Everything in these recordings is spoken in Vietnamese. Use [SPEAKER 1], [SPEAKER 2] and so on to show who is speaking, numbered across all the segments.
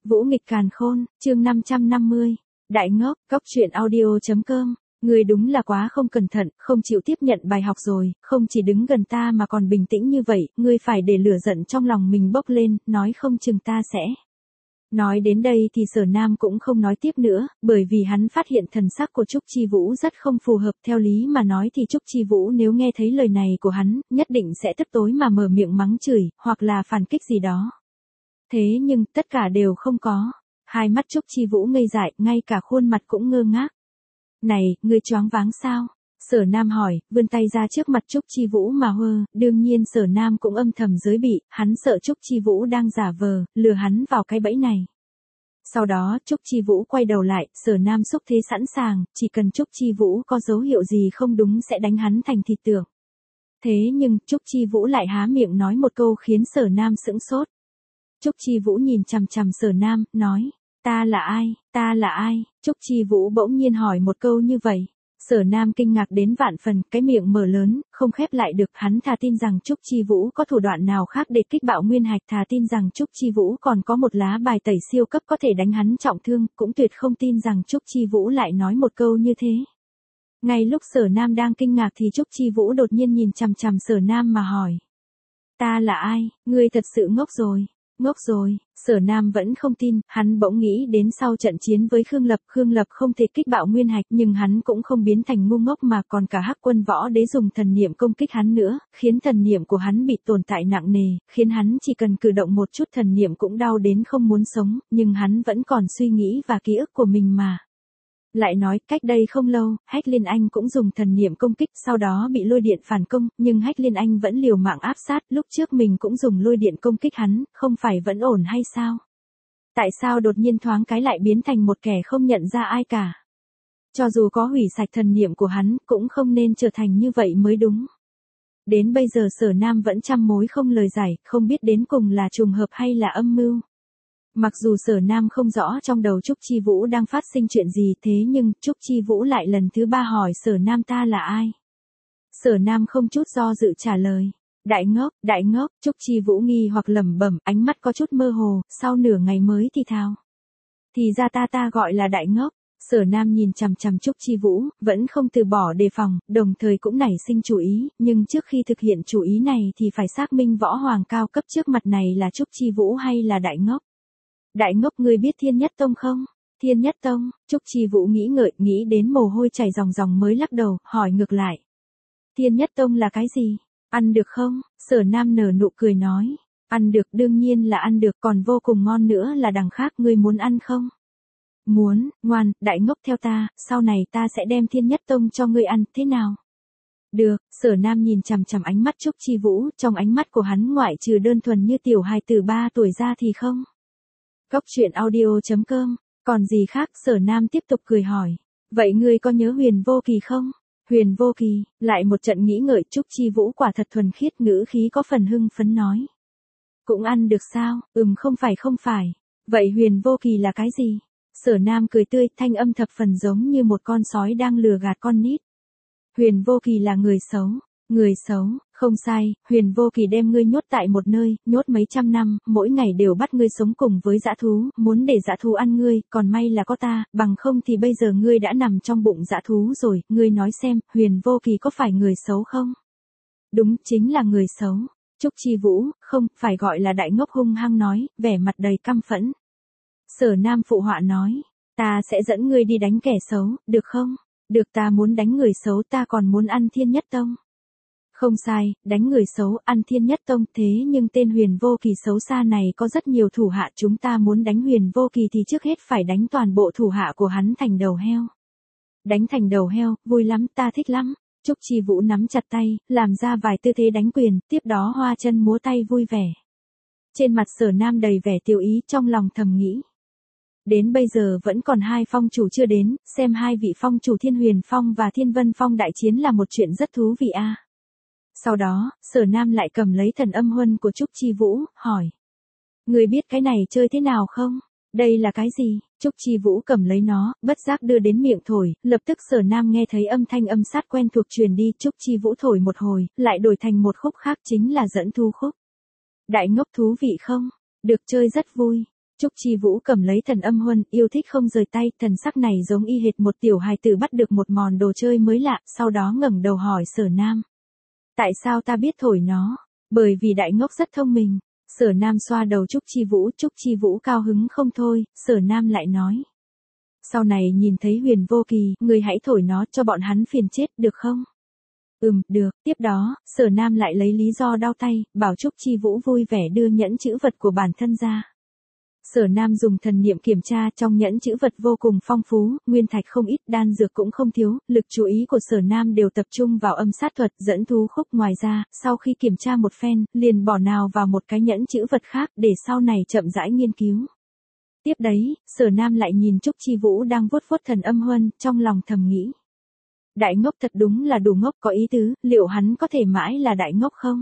[SPEAKER 1] Vũ nghịch càn khôn, chương 550. Đại ngốc, Cóc truyện audio.com. Ngươi đúng là quá không cẩn thận, không chịu tiếp nhận bài học rồi, không chỉ đứng gần ta mà còn bình tĩnh như vậy, ngươi phải để lửa giận trong lòng mình bốc lên, nói không chừng ta sẽ. Nói đến đây thì Sở Nam cũng không nói tiếp nữa, bởi vì hắn phát hiện thần sắc của Trúc Chi Vũ rất không phù hợp. Theo lý mà nói thì Trúc Chi Vũ nếu nghe thấy lời này của hắn, nhất định sẽ tức tối mà mở miệng mắng chửi, hoặc là phản kích gì đó. Thế nhưng tất cả đều không có. Hai mắt Trúc Chi Vũ ngây dại, ngay cả khuôn mặt cũng ngơ ngác. Này, ngươi choáng váng sao? Sở Nam hỏi, vươn tay ra trước mặt Trúc Chi Vũ mà hơ. Đương nhiên Sở Nam cũng âm thầm giới bị, hắn sợ Trúc Chi Vũ đang giả vờ, lừa hắn vào cái bẫy này. Sau đó Trúc Chi Vũ quay đầu lại, Sở Nam xúc thế sẵn sàng, chỉ cần Trúc Chi Vũ có dấu hiệu gì không đúng sẽ đánh hắn thành thịt tượng. Thế nhưng Trúc Chi Vũ lại há miệng nói một câu khiến Sở Nam sững sốt. Trúc Chi Vũ nhìn chằm chằm Sở Nam, nói, ta là ai, ta là ai? Trúc Chi Vũ bỗng nhiên hỏi một câu như vậy. Sở Nam kinh ngạc đến vạn phần, cái miệng mở lớn, không khép lại được. Hắn thà tin rằng Trúc Chi Vũ có thủ đoạn nào khác để kích bạo nguyên hạch, thà tin rằng Trúc Chi Vũ còn có một lá bài tẩy siêu cấp có thể đánh hắn trọng thương, cũng tuyệt không tin rằng Trúc Chi Vũ lại nói một câu như thế. Ngay lúc Sở Nam đang kinh ngạc thì Trúc Chi Vũ đột nhiên nhìn chằm chằm Sở Nam mà hỏi. Ta là ai? Ngươi thật sự ngốc rồi. Ngốc rồi, Sở Nam vẫn không tin, hắn bỗng nghĩ đến sau trận chiến với Khương Lập không thể kích bạo nguyên hạch nhưng hắn cũng không biến thành ngu ngốc mà còn cả Hắc Quân Võ Đế dùng thần niệm công kích hắn nữa, khiến thần niệm của hắn bị tổn hại nặng nề, khiến hắn chỉ cần cử động một chút thần niệm cũng đau đến không muốn sống, nhưng hắn vẫn còn suy nghĩ và ký ức của mình mà. Lại nói, cách đây không lâu, Hách Liên Anh cũng dùng thần niệm công kích, sau đó bị lôi điện phản công, nhưng Hách Liên Anh vẫn liều mạng áp sát, lúc trước mình cũng dùng lôi điện công kích hắn, không phải vẫn ổn hay sao? Tại sao đột nhiên thoáng cái lại biến thành một kẻ không nhận ra ai cả? Cho dù có hủy sạch thần niệm của hắn, cũng không nên trở thành như vậy mới đúng. Đến bây giờ Sở Nam vẫn trăm mối không lời giải, không biết đến cùng là trùng hợp hay là âm mưu. Mặc dù Sở Nam không rõ trong đầu Trúc Chi Vũ đang phát sinh chuyện gì thế nhưng Trúc Chi Vũ lại lần thứ 3 hỏi Sở Nam ta là ai. Sở Nam không chút do dự trả lời. Đại ngốc, Trúc Chi Vũ nghi hoặc lẩm bẩm, ánh mắt có chút mơ hồ, sau nửa ngày mới thì thào. Thì ra ta gọi là đại ngốc. Sở Nam nhìn chằm chằm Trúc Chi Vũ, vẫn không từ bỏ đề phòng, đồng thời cũng nảy sinh chủ ý, nhưng trước khi thực hiện chủ ý này thì phải xác minh võ hoàng cao cấp trước mặt này là Trúc Chi Vũ hay là đại ngốc. Đại ngốc, ngươi biết Thiên Nhất Tông không? Thiên Nhất Tông, Trúc Chi Vũ nghĩ ngợi, nghĩ đến mồ hôi chảy ròng ròng mới lắc đầu, hỏi ngược lại. Thiên Nhất Tông là cái gì? Ăn được không? Sở Nam nở nụ cười nói. Ăn được, đương nhiên là ăn được, còn vô cùng ngon nữa là đằng khác, ngươi muốn ăn không? Muốn, ngoan, đại ngốc theo ta, sau này ta sẽ đem Thiên Nhất Tông cho ngươi ăn, thế nào? Được, Sở Nam nhìn chằm chằm ánh mắt Trúc Chi Vũ, trong ánh mắt của hắn ngoại trừ đơn thuần như tiểu hài tử 3 tuổi ra thì không. Cóc truyện audio.com, còn gì khác? Sở Nam tiếp tục cười hỏi. Vậy ngươi có nhớ Huyền Vô Kỳ không? Huyền Vô Kỳ, lại một trận nghĩ ngợi. Trúc Chi Vũ quả thật thuần khiết, ngữ khí có phần hưng phấn nói. Cũng ăn được sao? Không phải. Vậy Huyền Vô Kỳ là cái gì? Sở Nam cười tươi, thanh âm thập phần giống như một con sói đang lừa gạt con nít. Huyền Vô Kỳ là người xấu. Người xấu, không sai, Huyền Vô Kỳ đem ngươi nhốt tại một nơi, nhốt mấy trăm năm, mỗi ngày đều bắt ngươi sống cùng với dã thú, muốn để dã thú ăn ngươi, còn may là có ta, bằng không thì bây giờ ngươi đã nằm trong bụng dã thú rồi, ngươi nói xem, Huyền Vô Kỳ có phải người xấu không? Đúng, chính là người xấu. Trúc Chi Vũ, không, phải gọi là đại ngốc hung hăng nói, vẻ mặt đầy căm phẫn. Sở Nam phụ họa nói, ta sẽ dẫn ngươi đi đánh kẻ xấu, được không? Được, ta muốn đánh người xấu, ta còn muốn ăn Thiên Nhất Tông. Không sai, đánh người xấu, ăn Thiên Nhất Tông, thế nhưng tên Huyền Vô Kỳ xấu xa này có rất nhiều thủ hạ, chúng ta muốn đánh Huyền Vô Kỳ thì trước hết phải đánh toàn bộ thủ hạ của hắn thành đầu heo. Đánh thành đầu heo, vui lắm, ta thích lắm. Trúc Chi Vũ nắm chặt tay, làm ra vài tư thế đánh quyền, tiếp đó hoa chân múa tay vui vẻ. Trên mặt Sở Nam đầy vẻ tiêu ý, trong lòng thầm nghĩ. Đến bây giờ vẫn còn 2 phong chủ chưa đến, xem 2 vị phong chủ Thiên Huyền Phong và Thiên Vân Phong đại chiến là một chuyện rất thú vị a. Sau đó, Sở Nam lại cầm lấy thần âm huân của Trúc Chi Vũ, hỏi. Người biết cái này chơi thế nào không? Đây là cái gì? Trúc Chi Vũ cầm lấy nó, bất giác đưa đến miệng thổi, lập tức Sở Nam nghe thấy âm thanh âm sát quen thuộc truyền đi, Trúc Chi Vũ thổi một hồi, lại đổi thành một khúc khác chính là dẫn thu khúc. Đại ngốc, thú vị không? Được chơi rất vui. Trúc Chi Vũ cầm lấy thần âm huân, yêu thích không rời tay, thần sắc này giống y hệt một tiểu hài tử bắt được một món đồ chơi mới lạ, sau đó ngẩng đầu hỏi Sở Nam. Tại sao ta biết thổi nó? Bởi vì đại ngốc rất thông minh. Sở Nam xoa đầu Trúc Chi Vũ cao hứng không thôi, Sở Nam lại nói. Sau này nhìn thấy Huyền Vô Kỳ, người hãy thổi nó cho bọn hắn phiền chết, được không? Được, tiếp đó, Sở Nam lại lấy lý do đau tay, bảo Trúc Chi Vũ vui vẻ đưa nhẫn chữ vật của bản thân ra. Sở Nam dùng thần niệm kiểm tra, trong nhẫn chữ vật vô cùng phong phú, nguyên thạch không ít, đan dược cũng không thiếu, lực chú ý của Sở Nam đều tập trung vào âm sát thuật, dẫn thú khúc. Ngoài ra, sau khi kiểm tra một phen, liền bỏ nào vào một cái nhẫn chữ vật khác, để sau này chậm rãi nghiên cứu. Tiếp đấy, Sở Nam lại nhìn Trúc Chi Vũ đang vuốt vuốt thần âm huân, trong lòng thầm nghĩ. Đại ngốc thật đúng là đủ ngốc, có ý tứ, liệu hắn có thể mãi là đại ngốc không?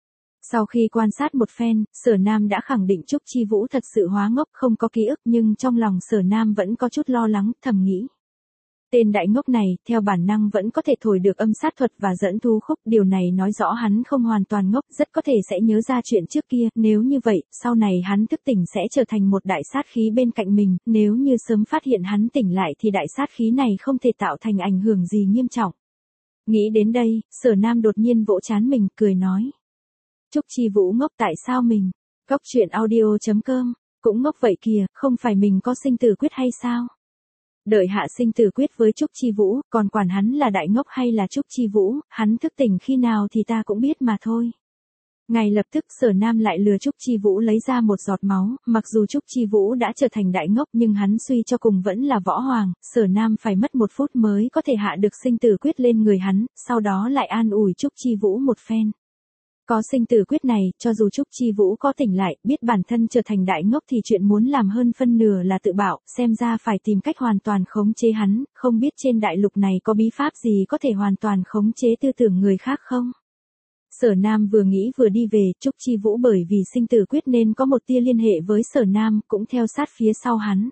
[SPEAKER 1] Sau khi quan sát một phen, Sở Nam đã khẳng định Trúc Chi Vũ thật sự hóa ngốc, không có ký ức, nhưng trong lòng Sở Nam vẫn có chút lo lắng, thầm nghĩ. Tên đại ngốc này, theo bản năng vẫn có thể thổi được âm sát thuật và dẫn thú khúc, điều này nói rõ hắn không hoàn toàn ngốc, rất có thể sẽ nhớ ra chuyện trước kia, nếu như vậy, sau này hắn thức tỉnh sẽ trở thành một đại sát khí bên cạnh mình, nếu như sớm phát hiện hắn tỉnh lại thì đại sát khí này không thể tạo thành ảnh hưởng gì nghiêm trọng. Nghĩ đến đây, Sở Nam đột nhiên vỗ trán mình, cười nói. Trúc Chi Vũ ngốc tại sao mình? Góc truyện audio.com, cũng ngốc vậy kìa, không phải mình có sinh tử quyết hay sao? Đợi hạ sinh tử quyết với Trúc Chi Vũ, còn quản hắn là đại ngốc hay là Trúc Chi Vũ, hắn thức tỉnh khi nào thì ta cũng biết mà thôi. Ngay lập tức Sở Nam lại lừa Trúc Chi Vũ lấy ra một giọt máu, mặc dù Trúc Chi Vũ đã trở thành đại ngốc nhưng hắn suy cho cùng vẫn là võ hoàng, Sở Nam phải mất 1 phút mới có thể hạ được sinh tử quyết lên người hắn, sau đó lại an ủi Trúc Chi Vũ một phen. Có sinh tử quyết này, cho dù Trúc Chi Vũ có tỉnh lại, biết bản thân trở thành đại ngốc thì chuyện muốn làm hơn phân nửa là tự bảo, xem ra phải tìm cách hoàn toàn khống chế hắn, không biết trên đại lục này có bí pháp gì có thể hoàn toàn khống chế tư tưởng người khác không? Sở Nam vừa nghĩ vừa đi về, Trúc Chi Vũ bởi vì sinh tử quyết nên có một tia liên hệ với Sở Nam, cũng theo sát phía sau hắn.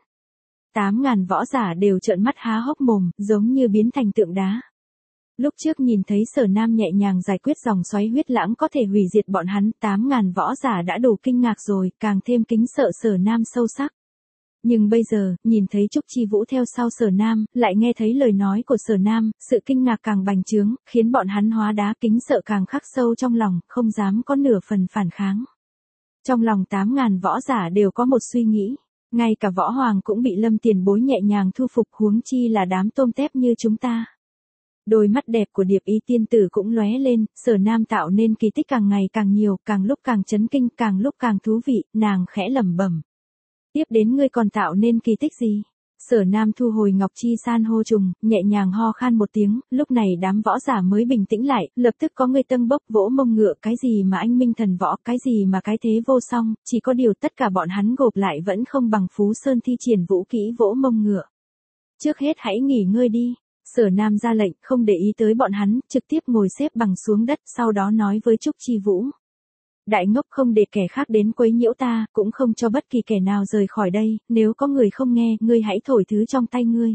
[SPEAKER 1] 8.000 võ giả đều trợn mắt há hốc mồm, giống như biến thành tượng đá. Lúc trước nhìn thấy Sở Nam nhẹ nhàng giải quyết dòng xoáy huyết lãng có thể hủy diệt bọn hắn, 8.000 võ giả đã đủ kinh ngạc rồi, càng thêm kính sợ Sở Nam sâu sắc. Nhưng bây giờ, nhìn thấy Trúc Chi Vũ theo sau Sở Nam, lại nghe thấy lời nói của Sở Nam, sự kinh ngạc càng bành trướng, khiến bọn hắn hóa đá, kính sợ càng khắc sâu trong lòng, không dám có nửa phần phản kháng. Trong lòng 8.000 võ giả đều có một suy nghĩ, ngay cả võ hoàng cũng bị Lâm Tiền Bối nhẹ nhàng thu phục, huống chi là đám tôm tép như chúng ta. Đôi mắt đẹp của Điệp Y tiên tử cũng lóe lên, Sở Nam tạo nên kỳ tích càng ngày càng nhiều, càng lúc càng chấn kinh, càng lúc càng thú vị, nàng khẽ lẩm bẩm. Tiếp đến ngươi còn tạo nên kỳ tích gì? Sở Nam thu hồi ngọc chi san hô trùng, nhẹ nhàng ho khan một tiếng, lúc này đám võ giả mới bình tĩnh lại, lập tức có người tâng bốc vỗ mông ngựa, cái gì mà anh minh thần võ, cái gì mà cái thế vô song, chỉ có điều tất cả bọn hắn gộp lại vẫn không bằng Phú Sơn thi triển vũ kỹ vỗ mông ngựa. Trước hết hãy nghỉ ngơi đi. Sở Nam ra lệnh, không để ý tới bọn hắn, trực tiếp ngồi xếp bằng xuống đất, sau đó nói với Trúc Chi Vũ. Đại ngốc không để kẻ khác đến quấy nhiễu ta, cũng không cho bất kỳ kẻ nào rời khỏi đây, nếu có người không nghe, ngươi hãy thổi thứ trong tay ngươi.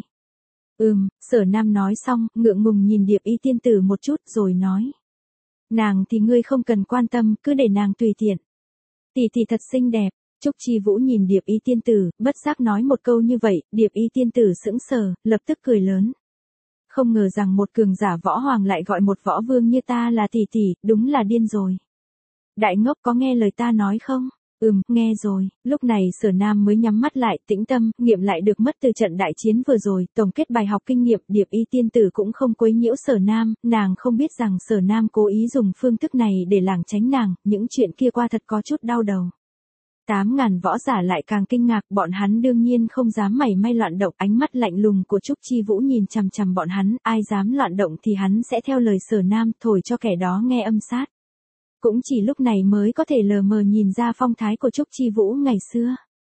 [SPEAKER 1] Sở Nam nói xong, ngượng ngùng nhìn Điệp Y tiên tử một chút, rồi nói. Nàng thì ngươi không cần quan tâm, cứ để nàng tùy tiện. Tỷ tỷ thật xinh đẹp. Trúc Chi Vũ nhìn Điệp Y tiên tử, bất giác nói một câu như vậy, Điệp Y tiên tử sững sờ, lập tức cười lớn. Không ngờ rằng một cường giả võ hoàng lại gọi một võ vương như ta là tỷ tỷ, đúng là điên rồi. Đại ngốc có nghe lời ta nói không? Nghe rồi. Lúc này Sở Nam mới nhắm mắt lại, tĩnh tâm, nghiệm lại được mất từ trận đại chiến vừa rồi, tổng kết bài học kinh nghiệm, Điệp Y tiên tử cũng không quấy nhiễu Sở Nam, nàng không biết rằng Sở Nam cố ý dùng phương thức này để lảng tránh nàng, những chuyện kia qua thật có chút đau đầu. 8.000 võ giả lại càng kinh ngạc, bọn hắn đương nhiên không dám mảy may loạn động, ánh mắt lạnh lùng của Trúc Chi Vũ nhìn chằm chằm bọn hắn, ai dám loạn động thì hắn sẽ theo lời Sở Nam, thổi cho kẻ đó nghe âm sát. Cũng chỉ lúc này mới có thể lờ mờ nhìn ra phong thái của Trúc Chi Vũ ngày xưa.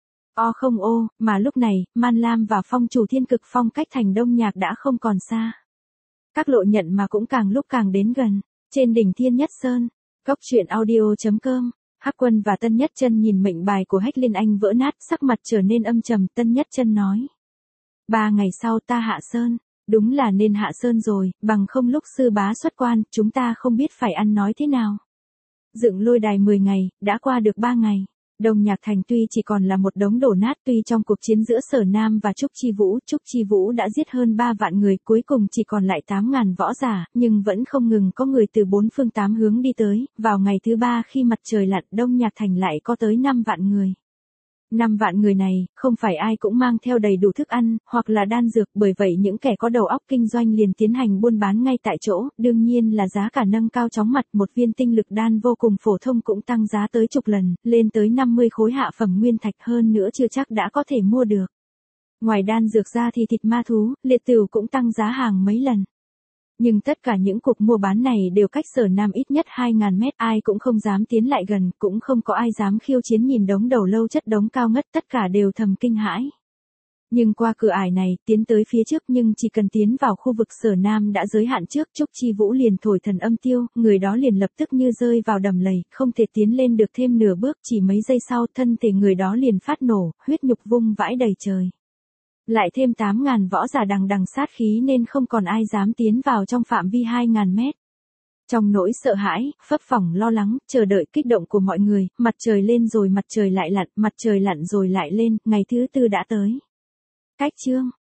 [SPEAKER 1] Mà lúc này, Man Lam và phong chủ Thiên Cực Phong cách thành Đông Nhạc đã không còn xa. Các lộ nhận mà cũng càng lúc càng đến gần, trên đỉnh Thiên Nhất Sơn, góc truyện audio.com. Hắc Quân và Tân Nhất Chân nhìn mệnh bài của Hách Liên Anh vỡ nát, sắc mặt trở nên âm trầm, Tân Nhất Chân nói. 3 ngày sau ta hạ sơn, đúng là nên hạ sơn rồi, bằng không lúc sư bá xuất quan, chúng ta không biết phải ăn nói thế nào. Dựng lôi đài 10 ngày, đã qua được 3 ngày. Đông Nhạc Thành tuy chỉ còn là một đống đổ nát, tuy trong cuộc chiến giữa Sở Nam và Trúc Chi Vũ đã giết hơn 3 vạn người, cuối cùng chỉ còn lại 8.000 võ giả, nhưng vẫn không ngừng có người từ 4 phương 8 hướng đi tới. Vào ngày thứ 3 khi mặt trời lặn, Đông Nhạc Thành lại có tới 5 vạn người. 5 vạn người này, không phải ai cũng mang theo đầy đủ thức ăn, hoặc là đan dược, bởi vậy những kẻ có đầu óc kinh doanh liền tiến hành buôn bán ngay tại chỗ, đương nhiên là giá cả nâng cao chóng mặt, một viên tinh lực đan vô cùng phổ thông cũng tăng giá tới chục lần, lên tới 50 khối hạ phẩm nguyên thạch, hơn nữa chưa chắc đã có thể mua được. Ngoài đan dược ra thì thịt ma thú, liệt tửu cũng tăng giá hàng mấy lần. Nhưng tất cả những cuộc mua bán này đều cách Sở Nam ít nhất 2.000 mét, ai cũng không dám tiến lại gần, cũng không có ai dám khiêu chiến. Nhìn đống đầu lâu chất đống cao ngất, tất cả đều thầm kinh hãi. Nhưng qua cửa ải này, tiến tới phía trước, nhưng chỉ cần tiến vào khu vực Sở Nam đã giới hạn trước, Trúc Chi Vũ liền thổi thần âm tiêu, người đó liền lập tức như rơi vào đầm lầy, không thể tiến lên được thêm nửa bước, chỉ mấy giây sau, thân thể người đó liền phát nổ, huyết nhục vung vãi đầy trời. Lại thêm 8.000 võ giả đằng đằng sát khí nên không còn ai dám tiến vào trong phạm vi 2.000 mét. Trong nỗi sợ hãi, phấp phỏng lo lắng, chờ đợi kích động của mọi người, mặt trời lên rồi mặt trời lại lặn, mặt trời lặn rồi lại lên, ngày thứ 4 đã tới. Cách chương